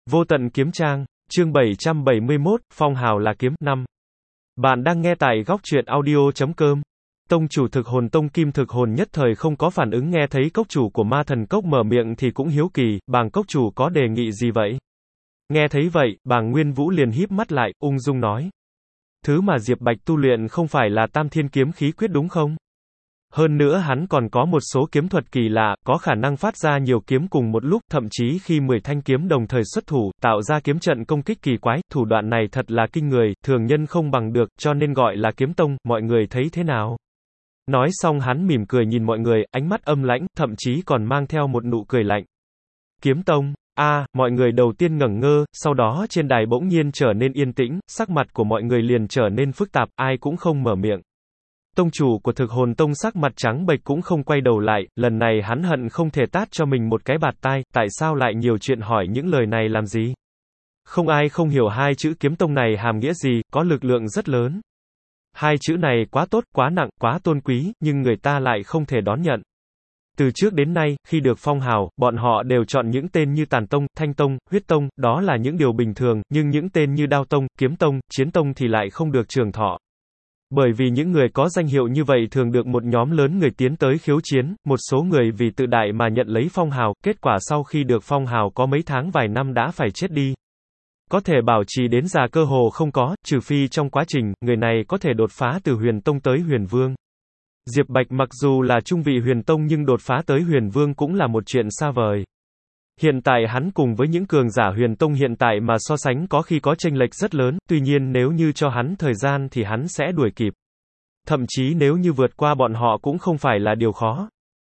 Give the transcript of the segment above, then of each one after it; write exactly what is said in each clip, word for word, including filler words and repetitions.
Vô tận kiếm trang, chương bảy trăm bảy mươi mốt, phong hào là kiếm, năm. Bạn đang nghe tại góc truyện audio chấm com. Tông chủ thực hồn tông Kim Thực Hồn nhất thời không có phản ứng, nghe thấy cốc chủ của ma thần cốc mở miệng thì cũng hiếu kỳ, bàng cốc chủ có đề nghị gì vậy? Nghe thấy vậy, bàng Nguyên Vũ liền híp mắt lại, ung dung nói. Thứ mà Diệp Bạch tu luyện không phải là Tam Thiên Kiếm Khí Quyết đúng không? Hơn nữa hắn còn có một số kiếm thuật kỳ lạ, có khả năng phát ra nhiều kiếm cùng một lúc, thậm chí khi mười thanh kiếm đồng thời xuất thủ, tạo ra kiếm trận công kích kỳ quái, thủ đoạn này thật là kinh người, thường nhân không bằng được, cho nên gọi là kiếm tông, mọi người thấy thế nào? Nói xong hắn mỉm cười nhìn mọi người, ánh mắt âm lãnh, thậm chí còn mang theo một nụ cười lạnh. Kiếm tông, a, à, mọi người đầu tiên ngẩn ngơ, sau đó trên đài bỗng nhiên trở nên yên tĩnh, sắc mặt của mọi người liền trở nên phức tạp, ai cũng không mở miệng. Tông chủ của thực hồn tông sắc mặt trắng bệch cũng không quay đầu lại, lần này hắn hận không thể tát cho mình một cái bạt tai, tại sao lại nhiều chuyện hỏi những lời này làm gì? Không ai không hiểu hai chữ kiếm tông này hàm nghĩa gì, có lực lượng rất lớn. Hai chữ này quá tốt, quá nặng, quá tôn quý, nhưng người ta lại không thể đón nhận. Từ trước đến nay, khi được phong hào, bọn họ đều chọn những tên như Tàn Tông, Thanh Tông, Huyết Tông, đó là những điều bình thường, nhưng những tên như Đao Tông, Kiếm Tông, Chiến Tông thì lại không được trường thọ. Bởi vì những người có danh hiệu như vậy thường được một nhóm lớn người tiến tới khiếu chiến, một số người vì tự đại mà nhận lấy phong hào, kết quả sau khi được phong hào có mấy tháng vài năm đã phải chết đi. Có thể bảo trì đến già cơ hồ không có, trừ phi trong quá trình, người này có thể đột phá từ Huyền Tông tới Huyền Vương. Diệp Bạch mặc dù là trung vị Huyền Tông nhưng đột phá tới Huyền Vương cũng là một chuyện xa vời. Hiện tại hắn cùng với những cường giả Huyền Tông hiện tại mà so sánh có khi có chênh lệch rất lớn, tuy nhiên nếu như cho hắn thời gian thì hắn sẽ đuổi kịp. Thậm chí nếu như vượt qua bọn họ cũng không phải là điều khó.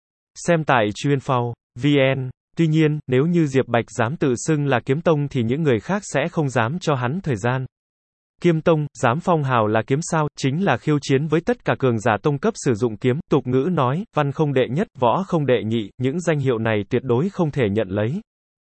Xem tại Chuyên.Phao chấm vn. Tuy nhiên, nếu như Diệp Bạch dám tự xưng là kiếm tông thì những người khác sẽ không dám cho hắn thời gian. Kiếm tông, dám phong hào là kiếm sao, chính là khiêu chiến với tất cả cường giả tông cấp sử dụng kiếm, tục ngữ nói, văn không đệ nhất, võ không đệ nhị, những danh hiệu này tuyệt đối không thể nhận lấy.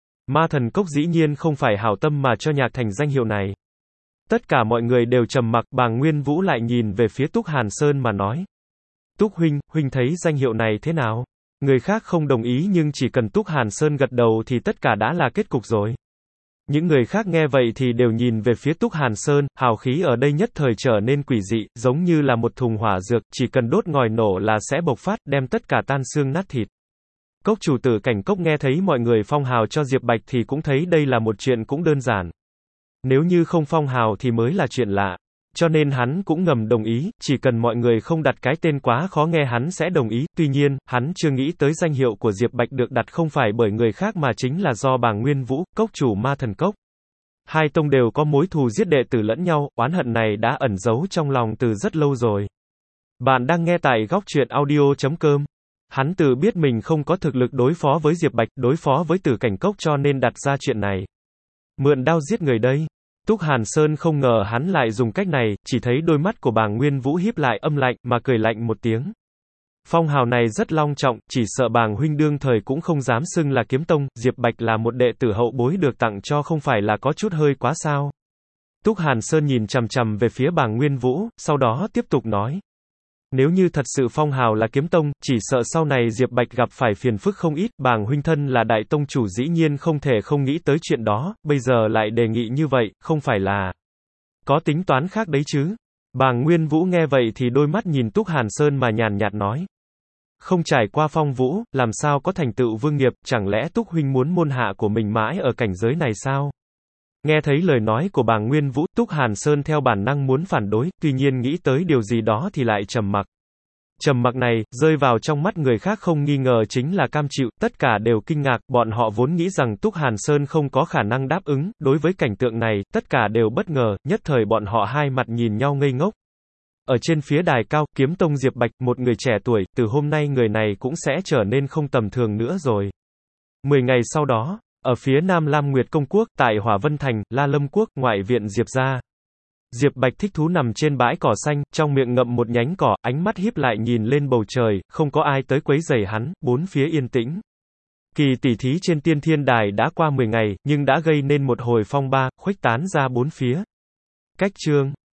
Ma thần cốc dĩ nhiên không phải hảo tâm mà cho Nhạc Thành danh hiệu này. Tất cả mọi người đều trầm mặc, bàng Nguyên Vũ lại nhìn về phía Túc Hàn Sơn mà nói. Túc huynh, huynh thấy danh hiệu này thế nào? Người khác không đồng ý nhưng chỉ cần Túc Hàn Sơn gật đầu thì tất cả đã là kết cục rồi. Những người khác nghe vậy thì đều nhìn về phía Túc Hàn Sơn, hào khí ở đây nhất thời trở nên quỷ dị, giống như là một thùng hỏa dược, chỉ cần đốt ngòi nổ là sẽ bộc phát, đem tất cả tan xương nát thịt. Cốc chủ Tử Cảnh Cốc nghe thấy mọi người phong hào cho Diệp Bạch thì cũng thấy đây là một chuyện cũng đơn giản. Nếu như không phong hào thì mới là chuyện lạ. Cho nên hắn cũng ngầm đồng ý, chỉ cần mọi người không đặt cái tên quá khó nghe hắn sẽ đồng ý, tuy nhiên, hắn chưa nghĩ tới danh hiệu của Diệp Bạch được đặt không phải bởi người khác mà chính là do bàng Nguyên Vũ, cốc chủ ma thần cốc. Hai tông đều có mối thù giết đệ tử lẫn nhau, oán hận này đã ẩn giấu trong lòng từ rất lâu rồi. Bạn đang nghe tại góc truyện audio chấm com. Hắn tự biết mình không có thực lực đối phó với Diệp Bạch, đối phó với Tử Cảnh Cốc cho nên đặt ra chuyện này. Mượn đao giết người đây. Túc Hàn Sơn không ngờ hắn lại dùng cách này, chỉ thấy đôi mắt của bàng Nguyên Vũ híp lại âm lạnh, mà cười lạnh một tiếng. Phong hào này rất long trọng, chỉ sợ bàng huynh đương thời cũng không dám xưng là kiếm tông, Diệp Bạch là một đệ tử hậu bối được tặng cho không phải là có chút hơi quá sao. Túc Hàn Sơn nhìn chằm chằm về phía bàng Nguyên Vũ, sau đó tiếp tục nói. Nếu như thật sự phong hào là kiếm tông, chỉ sợ sau này Diệp Bạch gặp phải phiền phức không ít, bàng huynh thân là đại tông chủ dĩ nhiên không thể không nghĩ tới chuyện đó, bây giờ lại đề nghị như vậy, không phải là có tính toán khác đấy chứ. Bàng Nguyên Vũ nghe vậy thì đôi mắt nhìn Túc Hàn Sơn mà nhàn nhạt nói. Không trải qua phong vũ, làm sao có thành tựu vương nghiệp, chẳng lẽ Túc huynh muốn môn hạ của mình mãi ở cảnh giới này sao? Nghe thấy lời nói của bàng Nguyên Vũ, Túc Hàn Sơn theo bản năng muốn phản đối, tuy nhiên nghĩ tới điều gì đó thì lại trầm mặc. Trầm mặc này, rơi vào trong mắt người khác không nghi ngờ chính là cam chịu, tất cả đều kinh ngạc, bọn họ vốn nghĩ rằng Túc Hàn Sơn không có khả năng đáp ứng, đối với cảnh tượng này, tất cả đều bất ngờ, nhất thời bọn họ hai mặt nhìn nhau ngây ngốc. Ở trên phía đài cao, kiếm tông Diệp Bạch, một người trẻ tuổi, từ hôm nay người này cũng sẽ trở nên không tầm thường nữa rồi. Mười ngày sau đó, ở phía Nam Lam Nguyệt Công Quốc, tại Hỏa Vân Thành, La Lâm Quốc, ngoại viện Diệp gia. Diệp Bạch thích thú nằm trên bãi cỏ xanh, trong miệng ngậm một nhánh cỏ, ánh mắt híp lại nhìn lên bầu trời, không có ai tới quấy rầy hắn, bốn phía yên tĩnh. Kỳ tỷ thí trên Tiên Thiên Đài đã qua mười ngày, nhưng đã gây nên một hồi phong ba, khuếch tán ra bốn phía. Cách chương